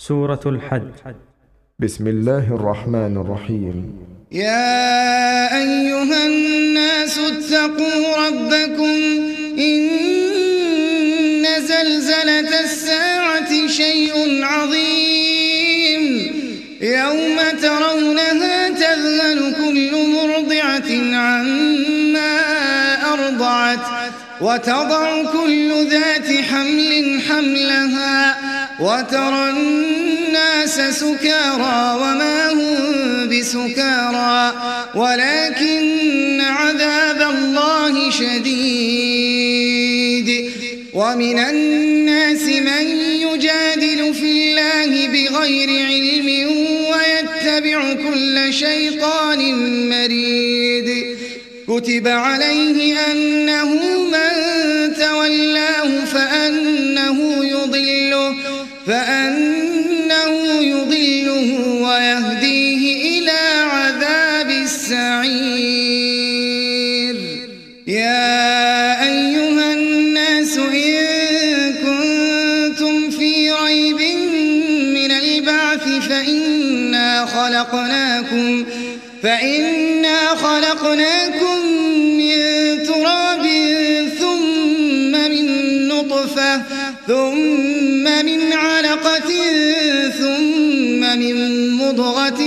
سورة الحج. بسم الله الرحمن الرحيم. يا أيها الناس اتقوا ربكم إن زلزلة الساعة شيء عظيم يوم ترونها تذهل كل مرضعة عما أرضعت وتضع كل ذات حمل حملها وترى الناس سكارى وما هم بسكارى ولكن عذاب الله شديد. ومن الناس من يجادل في الله بغير علم ويتبع كل شيطان مريد. كتب عليه أنه من تولاه فأنه يضله ويهديه إلى عذاب السعير. يا أيها الناس إن كنتم في ريب من البعث فإنا خلقناكم من تراب ثم من نطفة ثم من علقة ثم من مضغة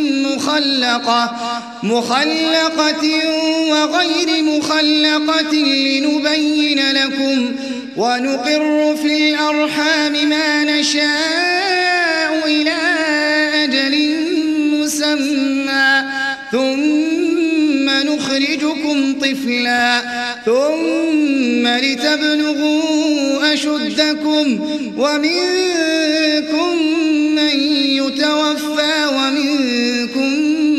مخلقة وغير مخلقة لنبين لكم ونقر في الأرحام ما نشاء إلى أجل مسمى ثم نخرجكم طفلا ثم لتبلغوا أشدكم ومنكم من يتوفى ومنكم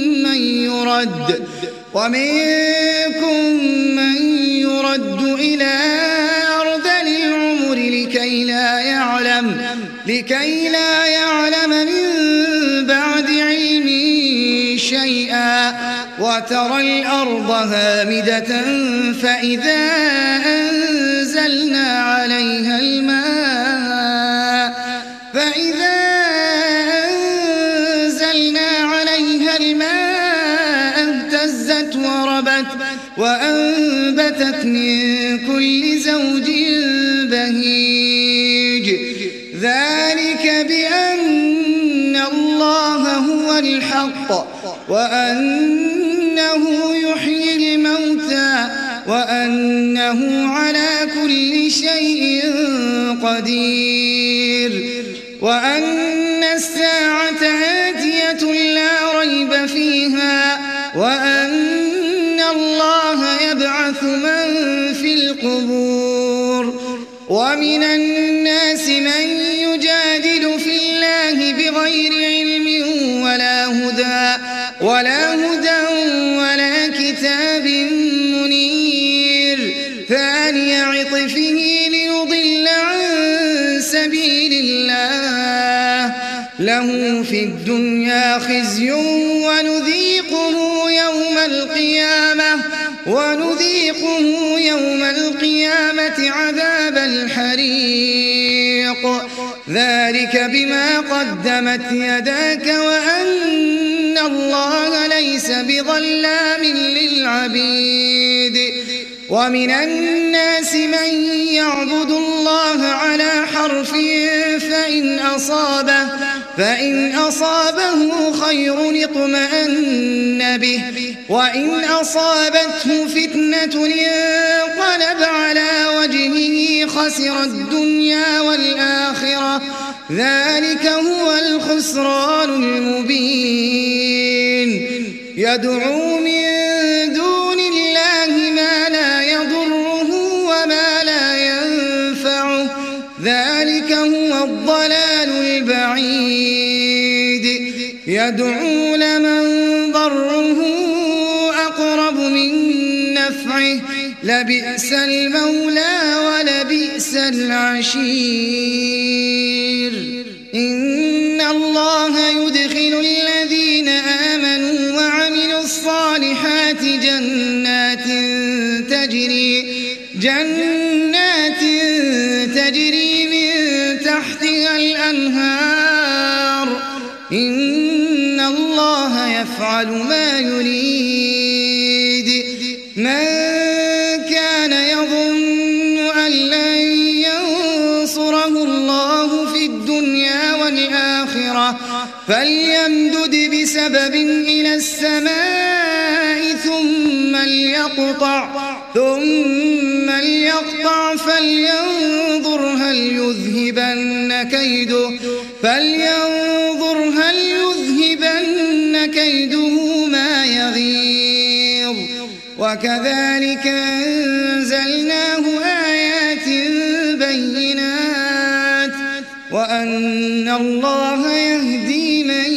من يرد إلى أرذل العمر لكي لا يعلم من بعد علم شيئا. وترى الأرض هامدة فإذا أنزلنا عليها الماء اهتزت وربت وأنبتت من كل زوج بهيج. ذلك بأن الله هو الحق وأنه يحيي الموتى وأنه على كل شيء قدير وأن الساعة آتية لا ريب فيها وأن الله يبعث من في القبور. ومن الناس من يجادل في الله بغير علم ولا هدى ولا كتاب منير ثاني عطفه ليضل عن سبيل الله له في الدنيا خزي ونذيقه يوم القيامة عذاب الحريق. ذلك بما قدمت يداك وأن الله ليس بظلام للعبيد. ومن الناس من يعبد الله على حرف فإن أصابه خير اطمأن به وإن أصابته فتنة انقلب على وجهه خسر الدنيا والآخرة ذلك هو الخسران المبين. يدعو من دون الله ما لا يضره وما لا ينفعه ذلك هو الضلال البعيد. يدعو لمن ضره أقرب من نفعه لبئس المولى ولبئس العشير. إن الله يدخل الذين آمنوا وعملوا الصالحات جنات تجري من تحتها الأنهار إن الله يفعل ما يريد من كان يظن أن لن ينصره الله في الدنيا والآخرة فليمدد بسبب إلى السماء ثم ليقطع فلينظر هل يذهبن كيده ما يغيظ وكذلك أنزلناه آيات بينات وأن الله يهدي من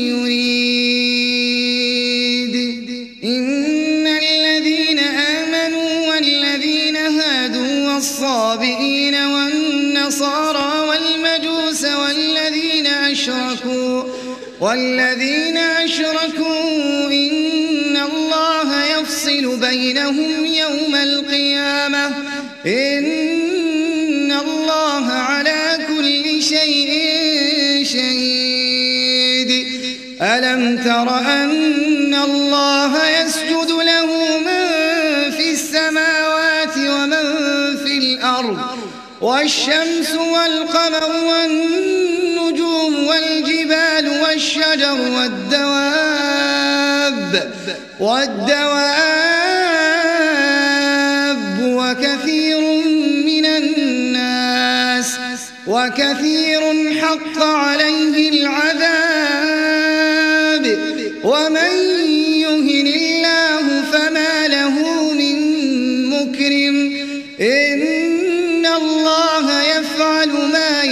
يريد إن الذين آمنوا والذين هادوا والصابئين والنصارى والمجوس والذين أشركوا إن الله يفصل بينهم يوم القيامة إن الله على كل شيء شهيد ألم تر أن الله يسجد له من في السماوات ومن في الأرض والشمس والقمر والنجوم والجبال والشجر والدواب وكثير حق عليه العذاب ومن يهن الله فما له من مكرم إن الله يفعل ما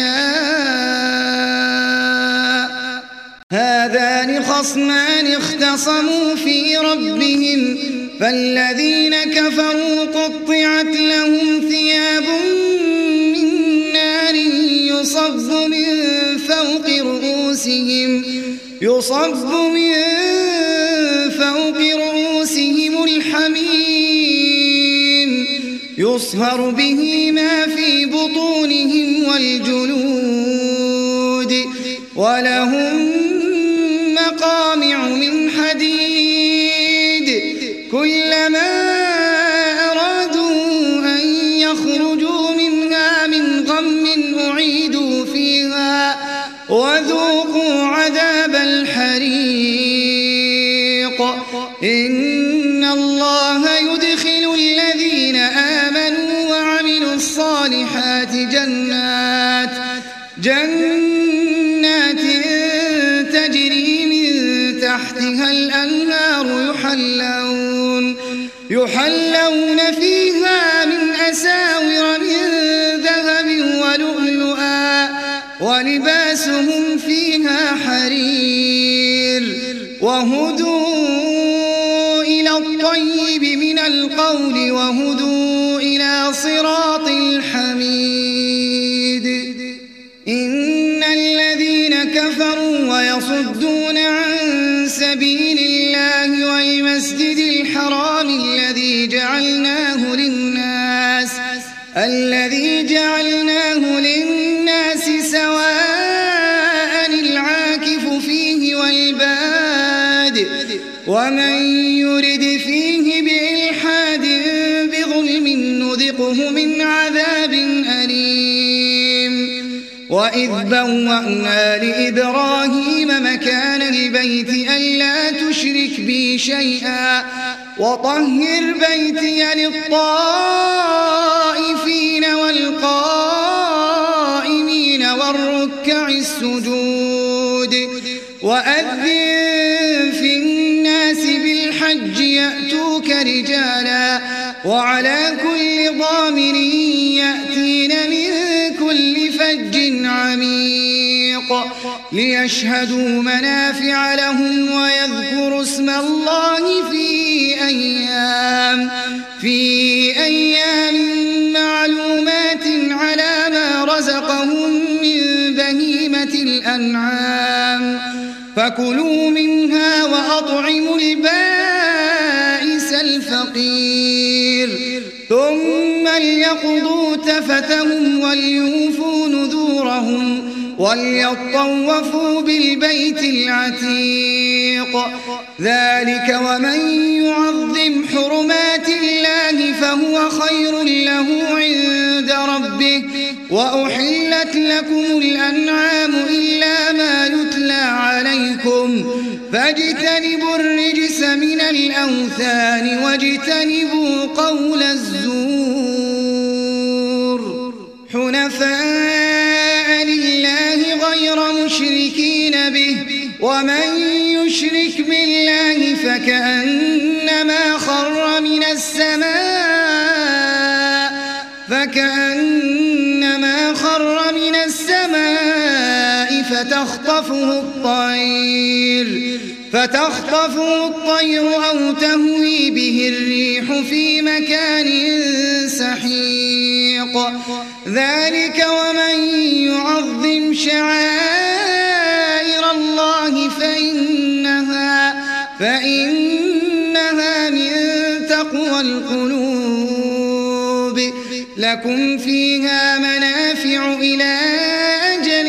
يشاء هذان خصمان اختصموا في ربهم فالذين كفروا قطعت لهم ثياب من نار يصب من فوق رؤوسهم الحميم يصهر به ما في بطونهم والجلود ولهم مقامع من حديد كلما أرادوا أن يخرجوا منها من غم أعيدوا فيها وذوقوا عذاب الحريق إن الله يدخل الذين آمنوا وعملوا الصالحات جنات تجري من تحتها الأنهار يحلون فيها من أساور من ذهب ولؤلؤا ولباسهم فيها حرير وهدوا إلى الطيب من القول وهدوا إلى صراط الحميد إن الذين كفروا ويصدون عن سبيل الله والمسجد الحرام الذي جعلناه للناس سواء العاكف فيه والباد ومن يرد فيه بإلحاد بظلم نذقه من عذاب أليم وإذ بوأنا لإبراهيم مكان البيت ألا تشرك بي شيئا وطهر بيتي للطائفين والقائمين والركع السجود وأذن في الناس بالحج يأتوك رجالا وعلى كل ضامر يأتين من كل فج عميق ليشهدوا منافع لهم ويذكروا اسم الله في أيام معلومات على ما رزقهم من بهيمة الأنعام فكلوا منها وأطعموا البائس الفقير ثم ليقضوا تفتهم وليوفوا نذورهم وليطوفوا بالبيت العتيق. ذلك ومن يعظم حرمات الله فهو خير له عند ربه. وأحلت لكم الأنعام إلا ما يتلى عليكم فاجتنبوا الرجس من الأوثان واجتنبوا قول الزور حنفاء لله غير مشركين به. ومن يشرك بالله فكأنما خر من السماء فتخطفه الطير أو تهوي به الريح في مكان سحيق. ذلك ومن يعظم شعائر الله فإنها من تقوى القلوب. لكم فيها منافع إلى أجل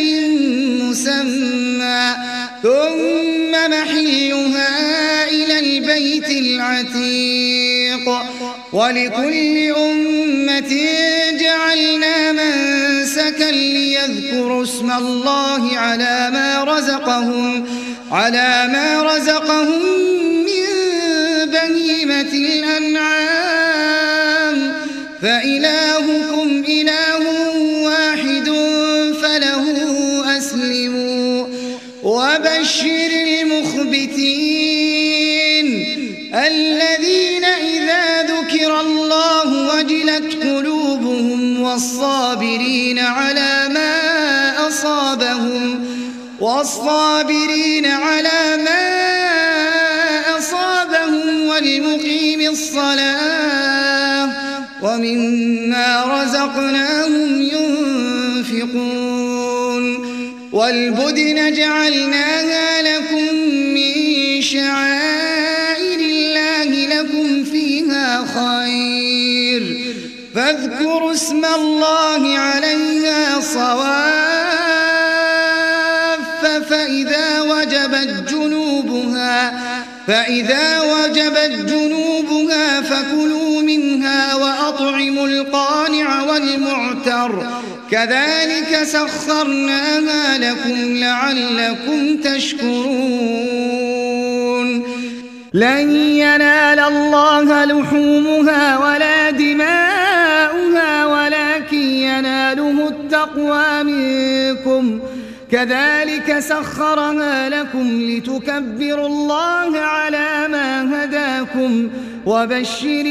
مسمى ثم محلها إلى البيت العتيق. ولكل أمة جعلنا منسكا ليذكروا اسم الله على ما رزقهم من بهيمة الأنعام فإلهكم إله واحد فله أسلموا. وبشر المخبتين الذين إذا ذكر الله وجلت قلوبهم والصابرين على ما أصابهم والمقيم الصلاة ومما رزقناهم ينفقون. والبدن جعلناها لكم من شعائر الله لكم فيها خير فاذكروا اسم الله عليها صواف فإذا وجبت جنوبها فكلوا منها وأطعموا القانع والمعتر كذلك سخرناها لكم لعلكم تشكرون. لن ينال الله لحومها ولا دماؤها ولكن يناله التقوى منكم كذلك سخرها لكم لتكبروا الله على ما هداكم وبشر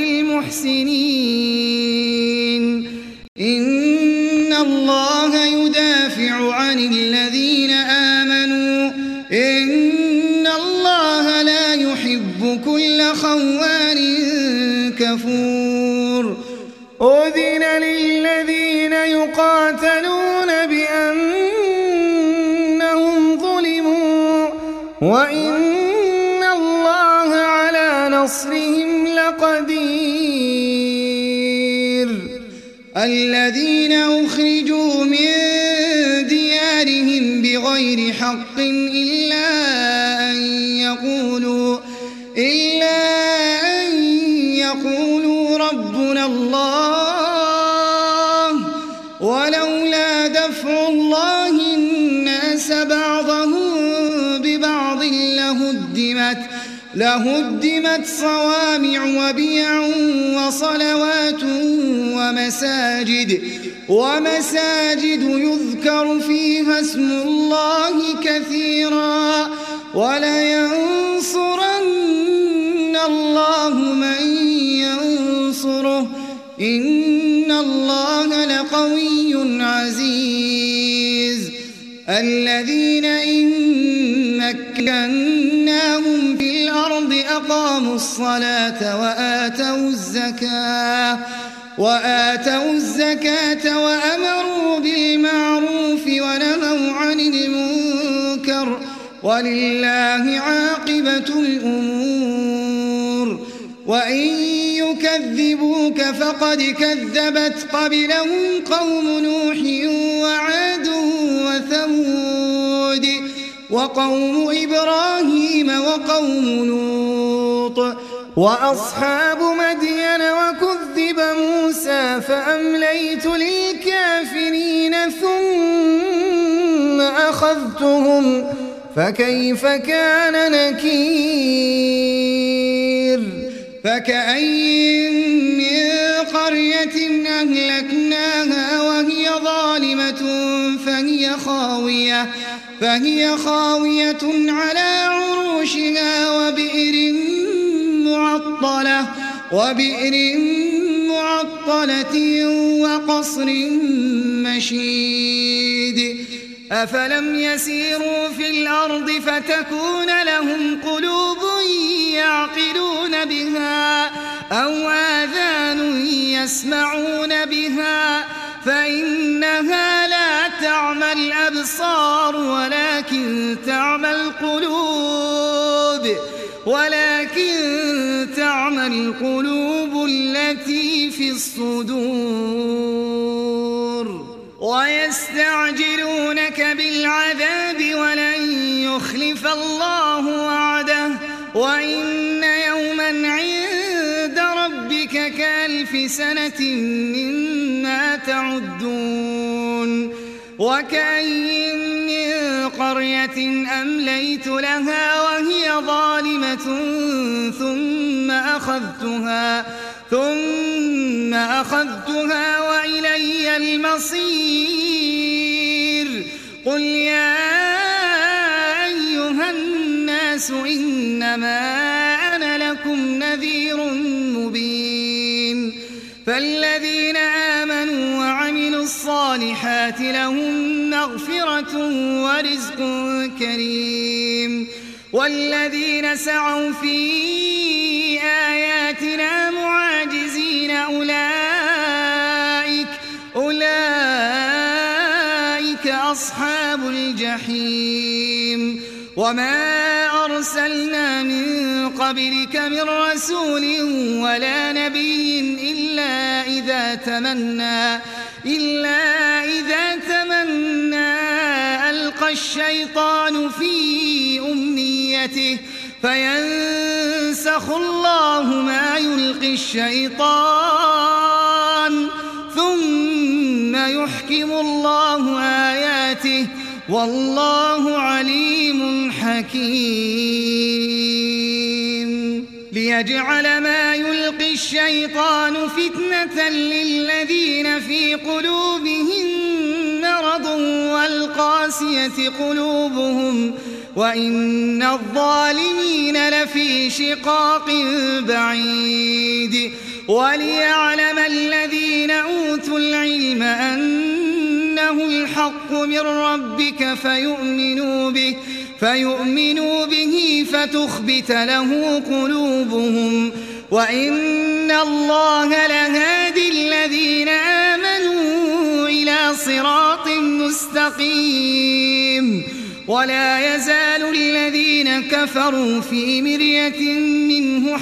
المحسنين. إن الله يدافع عن الذين آمنوا إن الله لا يحب كل خوان كفور. أذن للذين يقاتلون بأنهم ظلموا وإن الله على نصرهم لقدير. الذين أخرجوا من ديارهم بغير حق إلا أن يقولوا ربنا الله ولولا دفع الله الناس بعضهم ببعض لهدمت صوامع وبيع وصلوات ومساجد يذكر فيها اسم الله كثيرا ولينصرن الله من ينصره إن الله لقوي عزيز. الذين إن مكناهم في الأرض أقاموا الصلاة وآتوا الزكاة وأمروا بالمعروف ونهوا عن المنكر ولله عاقبة الأمور. وإن يكذبوك فقد كذبت قبلهم قوم نوح وعاد وثمود وقوم إبراهيم وقوم لوط وأصحاب مدين وكذب موسى فأمليت للكافرين ثم أخذتهم فكيف كان نكير فكأي من قرية أهلكناها وهي ظالمة فهي خاوية على عروشها وبئر معطلة وقصر مشيد أفلم يسيروا في الأرض فتكون لهم قلوب يعقلون بها أو آذان يسمعون بها فإنها لا تعمى الأبصار ولكن تعمى القلوب التي في الصدور ويستعجلونك بالعذاب ولن يخلف الله وعده وإن يوما عند ربك كألف سنة مما تعدون وكأين من قرية أمليت لها وهي ظالمة ثم أخذتها وإلي المصير قل يا أيها الناس إنما أنا لكم نذير مبين فالذين آمنوا وعملوا الصالحات لهم مغفرة ورزق كريم والذين سعوا في آياتنا معاجزين أولئك أصحاب الجحيم وما أرسلنا من قبلك من رسول ولا نبي إلا إذا تمنى ألقى الشيطان في أمنيته فينسخ الله ما يلقي الشيطان ثم يحكم الله آياته والله عليم حكيم ليجعل ما يلقي الشيطان فتنة للذين في قلوبهم مرض والقاسية قلوبهم وإن الظالمين لفي شقاق بعيد وليعلم الذين أوتوا العلم أنه الحق من ربك فيؤمنوا به فتخبت له قلوبهم وإن الله لهادي الذين آمنوا إلى صراط مستقيم ولا يزال الذين كفروا في مرية منه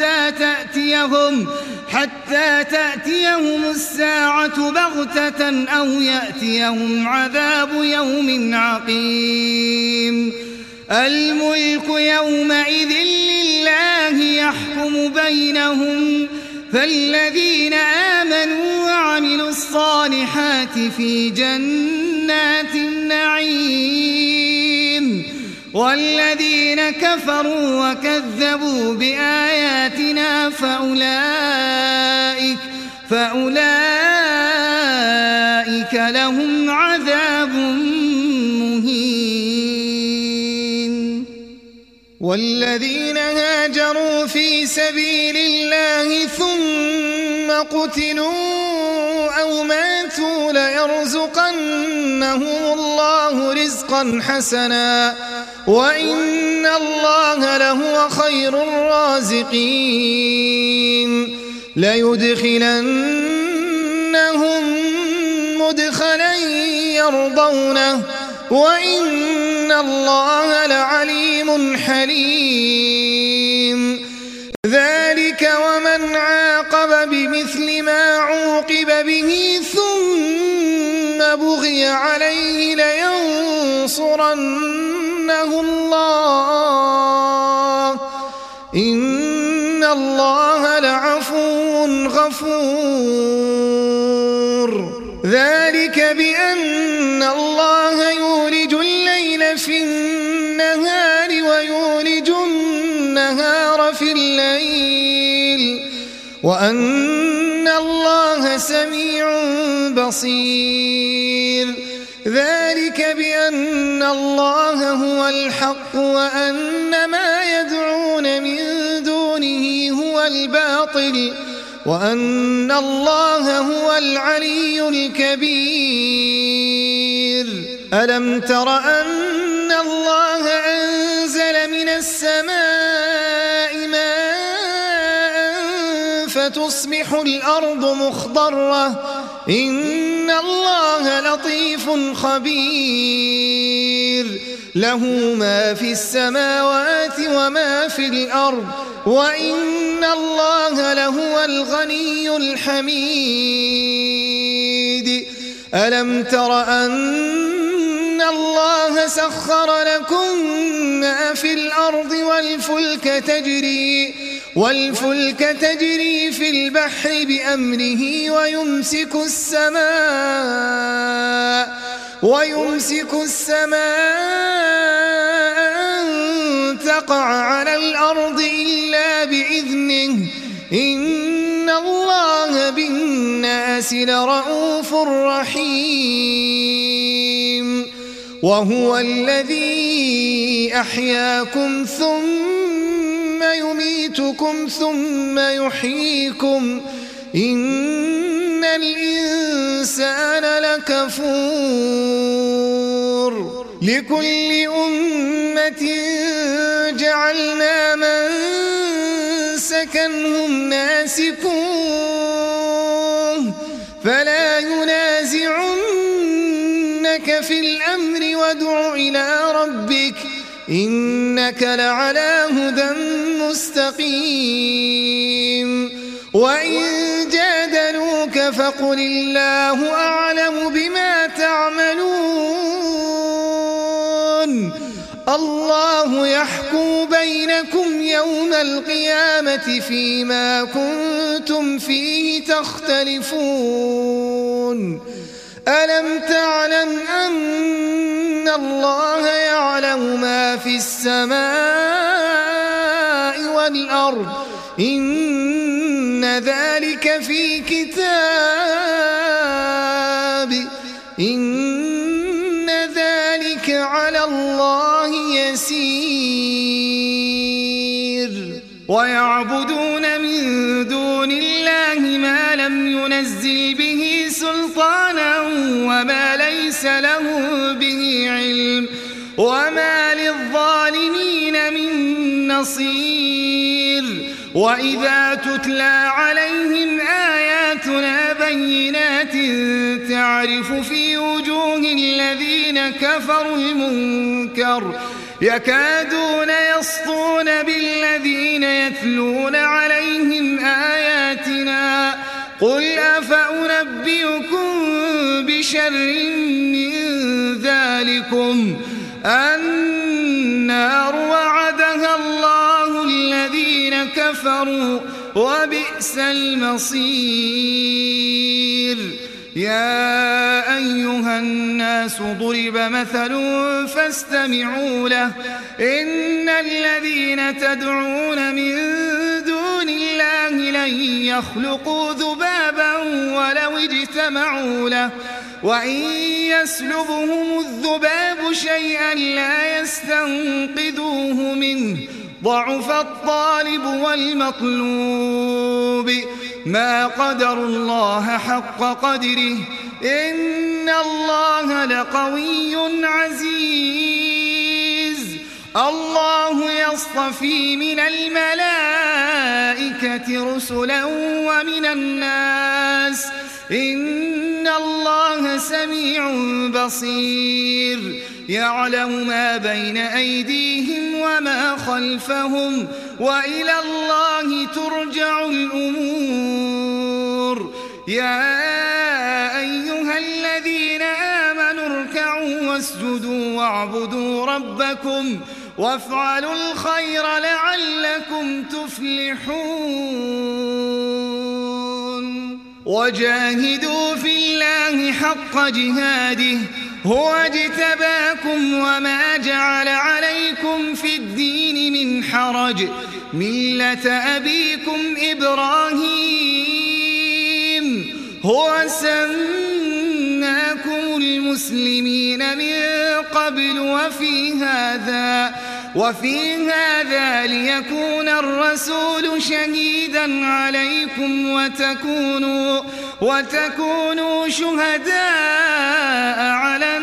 حتى تأتيهم الساعة بغتة أو يأتيهم عذاب يوم عقيم الملك يومئذ لله يحكم بينهم فالذين آمنوا وعملوا الصالحات في جنات النعيم والذين كفروا وكذبوا بآياتنا فأولئك لهم عذاب مهين والذين هاجروا في سبيل الله ثم قتلوا أو ماتوا ليرزقنهم الله رزقا حسنا وإن الله لهو خير الرازقين ليدخلنهم مدخلا يرضونه وإن الله لعليم حليم ذلك بمثل ما عوقب به ثم بغي عليه لينصرنه الله إن الله لعفو غفور ذلك بأن الله يولج الليل في النهار ويولج النهار في الليل وأن الله سميع بصير ذلك بأن الله هو الحق وأن ما يدعون من دونه هو الباطل وأن الله هو العلي الكبير ألم تر أن الله أنزل من السماء ماء فتصبح الأرض مخضرة إن الله لطيف خبير له ما في السماوات وما في الأرض وإن الله لهو الغني الحميد ألم تر أن الله سخر لكم ما في الأرض والفلك تجري في البحر بأمره ويمسك السماء أن تقع على الأرض إلا بإذنه إن الله بالناس لرؤوف رحيم وهو الذي أحياكم ثم يميتكم ثم يحييكم إن الإنسان لكفور لكل أمة جعلنا منسكا هم ناسكوه فلا ينازعنك في الأمر وادع إلى ربك إنك لعلى هدى مستقيم وإن جادلوك فقل الله أعلم بما تعملون الله يحكم بينكم يوم القيامة فيما كنتم فيه تختلفون ألم تعلم أن الله يعلم ما في السماء والأرض إن ذلك في كتاب إن ذلك على الله يسير ويعبدون من دون الله ما لم ينزل به سلطانا وما ليس له به علم وما للظالمين من نصير وإذا تتلى عليهم آياتنا بينات تعرف في وجوه الذين كفروا المنكر يكادون يسطون بالذين يتلون عليهم آياتنا قل أفأنبئكم بشر من ذلكم النار وعدها الله الذين كفروا وبئس المصير يا أيها الناس ضرب مثل فاستمعوا له إن الذين تدعون من دون الله لن يخلقوا ذبابا ولو اجتمعوا له وإن يسلبهم الذباب شيئا لا يستنقذوه منه ضعف الطالب والمطلوب ما قدر الله حق قدره إن الله لقوي عزيز الله يصطفي من الملائكة رسلا ومن الناس إن الله سميع بصير يعلم ما بين أيديهم وما خلفهم وإلى الله ترجع الأمور يا أيها الذين آمنوا اركعوا واسجدوا واعبدوا ربكم وافعلوا الخير لعلكم تفلحون وجاهدوا في الله حق جهاده هو اجتباكم وما جعل عليكم في الدين من حرج ملة أبيكم إبراهيم هو سماكم المسلمين من قبل وفي هذا ليكون الرسول شهيدا عليكم وتكونوا شهداء على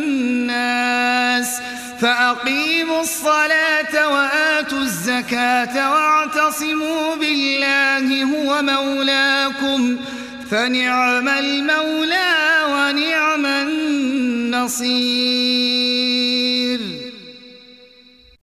الناس فأقيموا الصلاة وآتوا الزكاة واعتصموا بالله هو مولاكم فنعم المولى ونعم النصير.